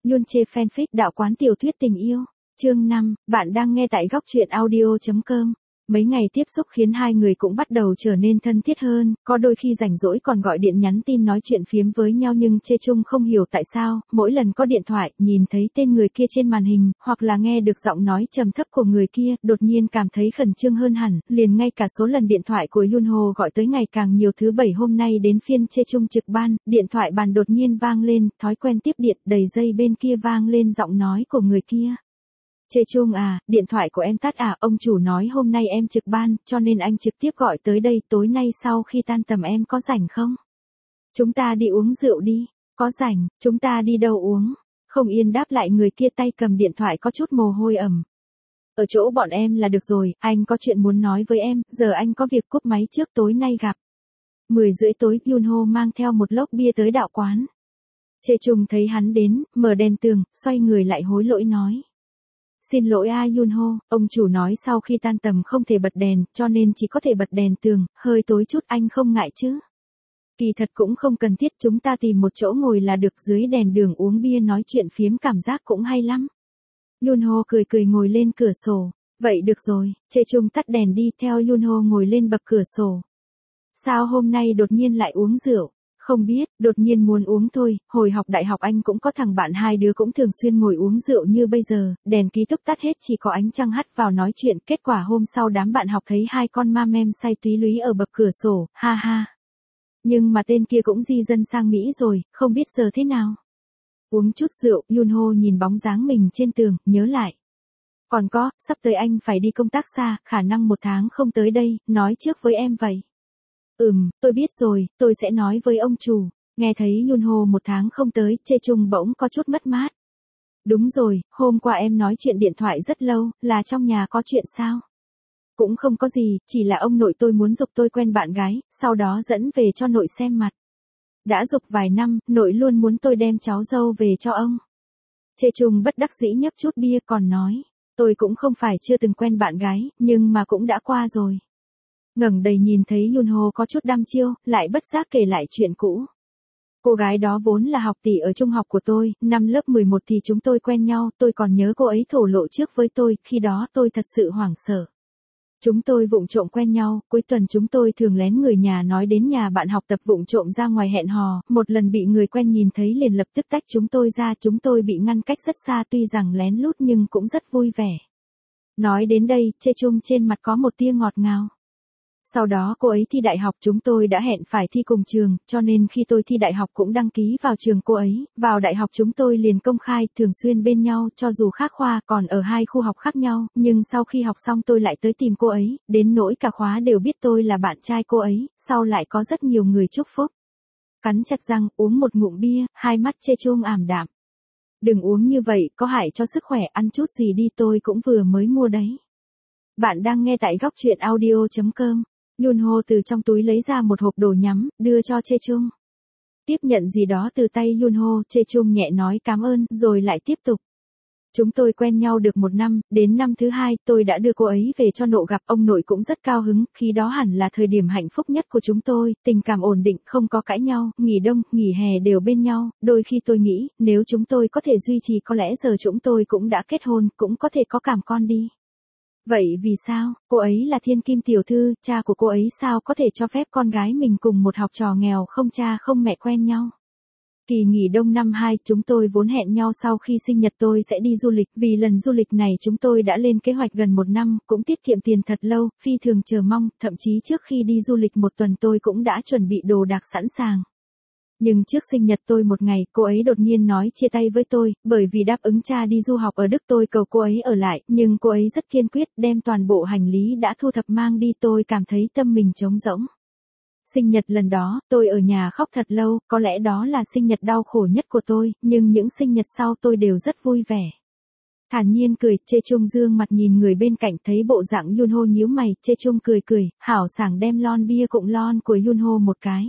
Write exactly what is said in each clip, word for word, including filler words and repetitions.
Yun Che fanfic đạo quán tiểu thuyết tình yêu. Chương năm, bạn đang nghe tại góc truyện audio chấm com. Mấy ngày tiếp xúc khiến hai người cũng bắt đầu trở nên thân thiết hơn, có đôi khi rảnh rỗi còn gọi điện nhắn tin nói chuyện phiếm với nhau, nhưng Che Chung không hiểu tại sao, mỗi lần có điện thoại, nhìn thấy tên người kia trên màn hình, hoặc là nghe được giọng nói trầm thấp của người kia, đột nhiên cảm thấy khẩn trương hơn hẳn, liền ngay cả số lần điện thoại của Yunho gọi tới ngày càng nhiều. Thứ bảy hôm nay đến phiên Che Chung trực ban, điện thoại bàn đột nhiên vang lên, thói quen tiếp điện, đầy giây bên kia vang lên giọng nói của người kia. Che Chung à, điện thoại của em tắt à, ông chủ nói hôm nay em trực ban, cho nên anh trực tiếp gọi tới đây, tối nay sau khi tan tầm em có rảnh không? Chúng ta đi uống rượu đi, có rảnh, chúng ta đi đâu uống? Không yên đáp lại người kia, tay cầm điện thoại có chút mồ hôi ẩm. Ở chỗ bọn em là được rồi, anh có chuyện muốn nói với em, giờ anh có việc cúp máy trước, tối nay gặp. Mười rưỡi tối, Yunho mang theo một lốc bia tới đạo quán. Che Chung thấy hắn đến, mở đèn tường, xoay người lại hối lỗi nói. Xin lỗi a Yunho, ông chủ nói sau khi tan tầm không thể bật đèn, cho nên chỉ có thể bật đèn tường, hơi tối chút, anh không ngại chứ? Kỳ thật cũng không cần thiết, chúng ta tìm một chỗ ngồi là được, dưới đèn đường uống bia nói chuyện phiếm cảm giác cũng hay lắm. Yunho cười cười ngồi lên cửa sổ. Vậy được rồi, Che Chung tắt đèn đi theo Yunho ngồi lên bậc cửa sổ. Sao hôm nay đột nhiên lại uống rượu? Không biết, đột nhiên muốn uống thôi, hồi học đại học anh cũng có thằng bạn, hai đứa cũng thường xuyên ngồi uống rượu như bây giờ, đèn ký túc tắt hết chỉ có ánh trăng hắt vào nói chuyện, kết quả hôm sau đám bạn học thấy hai con ma mem say túy lúy ở bậc cửa sổ, ha ha. Nhưng mà tên kia cũng di dân sang Mỹ rồi, không biết giờ thế nào. Uống chút rượu, Yunho nhìn bóng dáng mình trên tường, nhớ lại. Còn có, sắp tới anh phải đi công tác xa, khả năng một tháng không tới đây, nói trước với em vậy. Ừm, tôi biết rồi, tôi sẽ nói với ông chủ. Nghe thấy Yunho một tháng không tới, Che Chung bỗng có chút mất mát. Đúng rồi, hôm qua em nói chuyện điện thoại rất lâu, là trong nhà có chuyện sao? Cũng không có gì, chỉ là ông nội tôi muốn giục tôi quen bạn gái, sau đó dẫn về cho nội xem mặt. Đã giục vài năm, nội luôn muốn tôi đem cháu dâu về cho ông. Che Chung bất đắc dĩ nhấp chút bia còn nói, tôi cũng không phải chưa từng quen bạn gái, nhưng mà cũng đã qua rồi. Ngẩng đầy nhìn thấy Yunho có chút đăm chiêu, lại bất giác kể lại chuyện cũ. Cô gái đó vốn là học tỷ ở trung học của tôi, năm lớp mười một thì chúng tôi quen nhau, tôi còn nhớ cô ấy thổ lộ trước với tôi, khi đó tôi thật sự hoảng sợ. Chúng tôi vụng trộm quen nhau, cuối tuần chúng tôi thường lén người nhà nói đến nhà bạn học tập vụng trộm ra ngoài hẹn hò, một lần bị người quen nhìn thấy liền lập tức tách chúng tôi ra, chúng tôi bị ngăn cách rất xa, tuy rằng lén lút nhưng cũng rất vui vẻ. Nói đến đây, Che Chung trên mặt có một tia ngọt ngào. Sau đó cô ấy thi đại học, chúng tôi đã hẹn phải thi cùng trường, cho nên khi tôi thi đại học cũng đăng ký vào trường cô ấy, vào đại học chúng tôi liền công khai, thường xuyên bên nhau, cho dù khác khoa, còn ở hai khu học khác nhau, nhưng sau khi học xong tôi lại tới tìm cô ấy, đến nỗi cả khóa đều biết tôi là bạn trai cô ấy, sau lại có rất nhiều người chúc phúc. Cắn chặt răng, uống một ngụm bia, hai mắt Che Chung ảm đạm. Đừng uống như vậy, có hại cho sức khỏe, ăn chút gì đi, tôi cũng vừa mới mua đấy. Bạn đang nghe tại góc truyện audio chấm com. Yunho từ trong túi lấy ra một hộp đồ nhắm, đưa cho Che Chung. Tiếp nhận gì đó từ tay Yunho, Che Chung nhẹ nói cảm ơn, rồi lại tiếp tục. Chúng tôi quen nhau được một năm, đến năm thứ hai, tôi đã đưa cô ấy về cho nội gặp, ông nội cũng rất cao hứng, khi đó hẳn là thời điểm hạnh phúc nhất của chúng tôi, tình cảm ổn định, không có cãi nhau, nghỉ đông, nghỉ hè đều bên nhau, đôi khi tôi nghĩ, nếu chúng tôi có thể duy trì có lẽ giờ chúng tôi cũng đã kết hôn, cũng có thể có cảm con đi. Vậy vì sao, cô ấy là thiên kim tiểu thư, cha của cô ấy sao có thể cho phép con gái mình cùng một học trò nghèo không cha không mẹ quen nhau? Kỳ nghỉ đông năm hai, chúng tôi vốn hẹn nhau sau khi sinh nhật tôi sẽ đi du lịch, vì lần du lịch này chúng tôi đã lên kế hoạch gần một năm, cũng tiết kiệm tiền thật lâu, phi thường chờ mong, thậm chí trước khi đi du lịch một tuần tôi cũng đã chuẩn bị đồ đạc sẵn sàng. Nhưng trước sinh nhật tôi một ngày, cô ấy đột nhiên nói chia tay với tôi, bởi vì đáp ứng cha đi du học ở Đức, tôi cầu cô ấy ở lại, nhưng cô ấy rất kiên quyết, đem toàn bộ hành lý đã thu thập mang đi, tôi cảm thấy tâm mình trống rỗng. Sinh nhật lần đó, tôi ở nhà khóc thật lâu, có lẽ đó là sinh nhật đau khổ nhất của tôi, nhưng những sinh nhật sau tôi đều rất vui vẻ. Thản nhiên cười, Che Chung dương mặt nhìn người bên cạnh, thấy bộ dạng Yunho nhíu mày, Che Chung cười cười, hảo sảng đem lon bia cụng lon của Yunho một cái.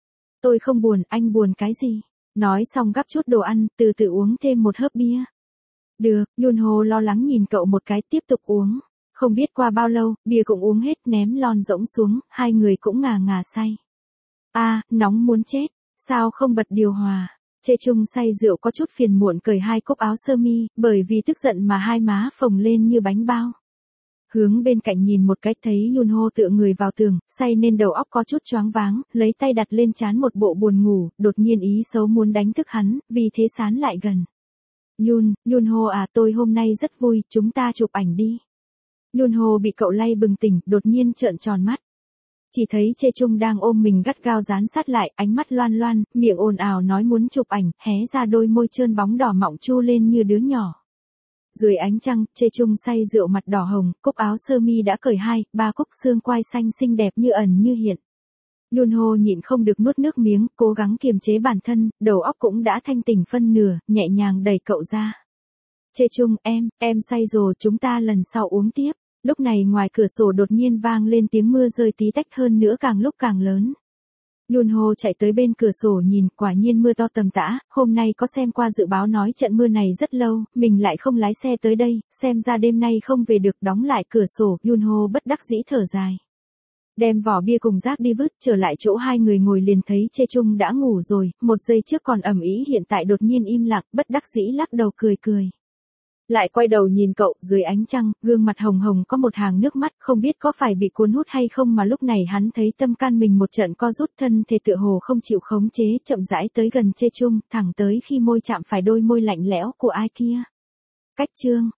Tôi không buồn, anh buồn cái gì? Nói xong gắp chút đồ ăn, từ từ uống thêm một hớp bia. Được, Yunho lo lắng nhìn cậu một cái, tiếp tục uống. Không biết qua bao lâu, bia cũng uống hết, ném lon rỗng xuống, hai người cũng ngà ngà say. A, à, nóng muốn chết, sao không bật điều hòa? Chê Chung say rượu có chút phiền muộn cởi hai cúc áo sơ mi, bởi vì tức giận mà hai má phồng lên như bánh bao. Hướng bên cạnh nhìn một cái thấy Yunho tựa người vào tường, say nên đầu óc có chút choáng váng, lấy tay đặt lên trán một bộ buồn ngủ, đột nhiên ý xấu muốn đánh thức hắn, vì thế sán lại gần. Yun, Yunho à, tôi hôm nay rất vui, chúng ta chụp ảnh đi. Yunho bị cậu lay bừng tỉnh, đột nhiên trợn tròn mắt. Chỉ thấy Chê Chung đang ôm mình gắt gao dán sát lại, ánh mắt loan loan, miệng ồn ào nói muốn chụp ảnh, hé ra đôi môi trơn bóng đỏ mọng chu lên như đứa nhỏ. Dưới ánh trăng, Chê Chung say rượu mặt đỏ hồng, cúc áo sơ mi đã cởi hai, ba cúc xương quai xanh xinh đẹp như ẩn như hiện. Yunho nhịn không được nuốt nước miếng, cố gắng kiềm chế bản thân, đầu óc cũng đã thanh tỉnh phân nửa, nhẹ nhàng đẩy cậu ra. Chê Chung, em, em say rồi, chúng ta lần sau uống tiếp. Lúc này ngoài cửa sổ đột nhiên vang lên tiếng mưa rơi tí tách hơn nữa càng lúc càng lớn. Yunho chạy tới bên cửa sổ nhìn, quả nhiên mưa to tầm tã, hôm nay có xem qua dự báo nói trận mưa này rất lâu, mình lại không lái xe tới đây, xem ra đêm nay không về được, đóng lại cửa sổ, Yunho bất đắc dĩ thở dài. Đem vỏ bia cùng rác đi vứt, trở lại chỗ hai người ngồi liền thấy Chê Chung đã ngủ rồi, một giây trước còn ầm ĩ hiện tại đột nhiên im lặng, bất đắc dĩ lắc đầu cười cười. Lại quay đầu nhìn cậu, dưới ánh trăng, gương mặt hồng hồng có một hàng nước mắt, không biết có phải bị cuốn hút hay không mà lúc này hắn thấy tâm can mình một trận co rút, thân thể tựa hồ không chịu khống chế, chậm rãi tới gần Chê Chung, thẳng tới khi môi chạm phải đôi môi lạnh lẽo của ai kia. Cách chương